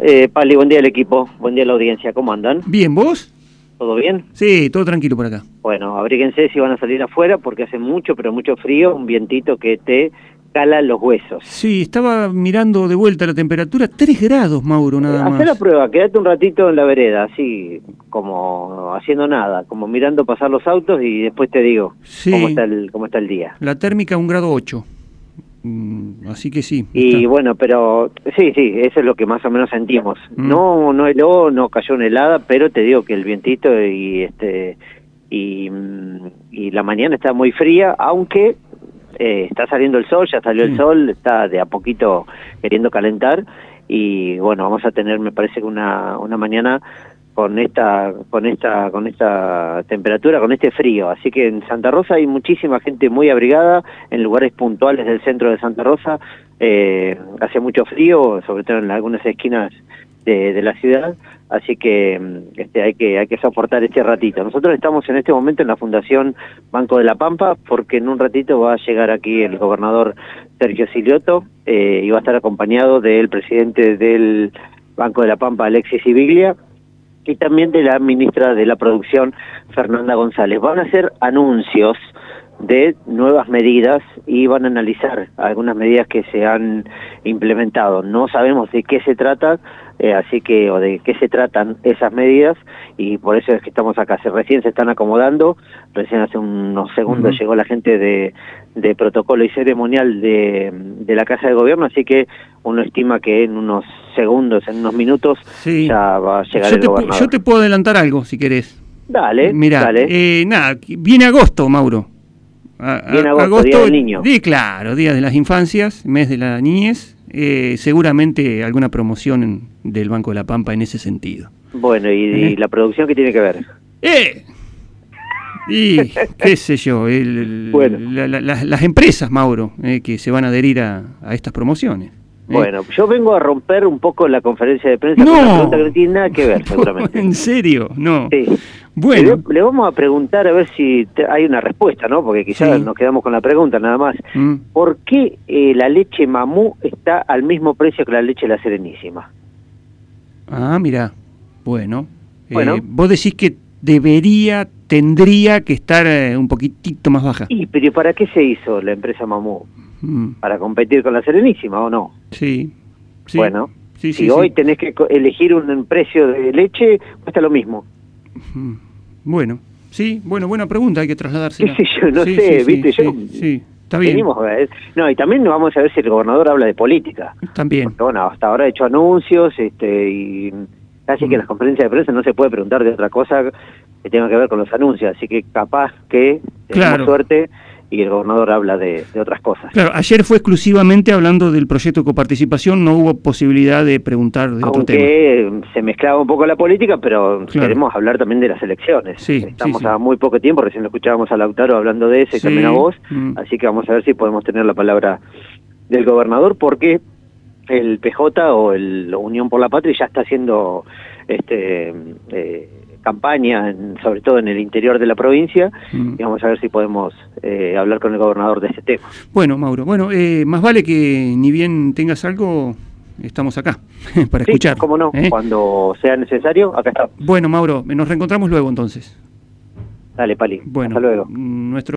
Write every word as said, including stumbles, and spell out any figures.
eh, Pali, buen día al equipo, buen día a la audiencia, ¿cómo andan? Bien, ¿vos? ¿Todo bien? Sí, todo tranquilo por acá. Bueno, abríguense si van a salir afuera porque hace mucho, pero mucho frío, un vientito que te cala los huesos. Sí, estaba mirando de vuelta la temperatura, tres grados, Mauro, nada más. Hacé la prueba, quédate un ratito en la vereda, así como haciendo nada, como mirando pasar los autos y después te digo sí, cómo está el, cómo está el día. La térmica un grado ocho. Mm, así que sí. Y está. bueno, pero sí, sí, eso es lo que más o menos sentimos. Mm. No, no heló, no cayó una helada, pero te digo que el vientito y este y, y la mañana está muy fría, aunque eh, está saliendo el sol, ya salió sí. el sol, está de a poquito queriendo calentar y bueno, vamos a tener, me parece que una una mañana con esta con esta con esta temperatura, con este frío, así que en Santa Rosa hay muchísima gente muy abrigada en lugares puntuales del centro de Santa Rosa. Eh, hace mucho frío, sobre todo en algunas esquinas de, de la ciudad, así que este hay que hay que soportar este ratito. Nosotros estamos en este momento en la Fundación Banco de la Pampa porque en un ratito va a llegar aquí el gobernador Sergio Silioto eh, y va a estar acompañado del presidente del Banco de la Pampa, Alexis Sibiglia, y también de la ministra de la Producción, Fernanda González. Van a hacer anuncios de nuevas medidas y van a analizar algunas medidas que se han implementado. No sabemos de qué se trata, eh, así que, o de qué se tratan esas medidas, y por eso es que estamos acá. Se, recién se están acomodando, recién hace unos segundos uh-huh. llegó la gente de, de protocolo y ceremonial de, de la Casa de Gobierno, así que uno estima que en unos segundos, en unos minutos, sí. ya va a llegar yo el te gobernador. Yo te puedo adelantar algo, si querés. Dale, Mirá, dale. Eh, nada, viene agosto, Mauro. A, viene agosto, agosto, Día del Niño. Sí, claro, Día de las Infancias, mes de la niñez. Eh, seguramente alguna promoción en, del Banco de la Pampa en ese sentido. Bueno, ¿y, ¿Eh? y la producción qué tiene que ver? ¡Eh! Y qué sé yo, el, el, bueno. la, la, la, las empresas, Mauro, eh, que se van a adherir a, a estas promociones. ¿Eh? Bueno, yo vengo a romper un poco la conferencia de prensa no. con una pregunta que no tiene nada que ver, seguramente. ¿En serio? No. Sí. Bueno. Le, le vamos a preguntar a ver si te, hay una respuesta, ¿no? Porque quizás sí. nos quedamos con la pregunta nada más. Mm. ¿Por qué eh, la leche Mamú está al mismo precio que la leche La Serenísima? Ah, mira. Bueno. bueno. Eh, vos decís que debería, tendría que estar eh, un poquitito más baja. ¿Y pero para qué se hizo la empresa Mamú? Mm. ¿Para competir con La Serenísima o no? Sí. sí. Bueno, sí, si sí, hoy sí. tenés que elegir un precio de leche, cuesta lo mismo. Bueno, sí, bueno, buena pregunta, hay que trasladársela. Sí, yo no sí, sé, sí, viste, sí, yo... Sí, sí, está bien. Venimos a ver. No, y también vamos a ver si el gobernador habla de política. También. Porque, bueno, hasta ahora ha hecho anuncios, este, y casi mm. que en las conferencias de prensa no se puede preguntar de otra cosa que tenga que ver con los anuncios, así que capaz que tenemos claro. suerte y el gobernador habla de, de otras cosas. Claro, ayer fue exclusivamente hablando del proyecto de coparticipación, no hubo posibilidad de preguntar de Aunque otro tema. Aunque se mezclaba un poco la política, pero claro. queremos hablar también de las elecciones. Sí, Estamos sí, sí. a muy poco tiempo, recién lo escuchábamos a Lautaro hablando de eso y sí. también a vos, mm. así que vamos a ver si podemos tener la palabra del gobernador, porque el P J o el Unión por la Patria ya está haciendo este eh, campaña, en, sobre todo en el interior de la provincia, mm. y vamos a ver si podemos eh, hablar con el gobernador de ese tema. Bueno, Mauro, bueno, eh, más vale que ni bien tengas algo, estamos acá para sí, escuchar. Cómo no, ¿eh? Cuando sea necesario, acá estamos. Bueno, Mauro, nos reencontramos luego entonces. Dale, Pali, bueno, hasta luego. Nuestro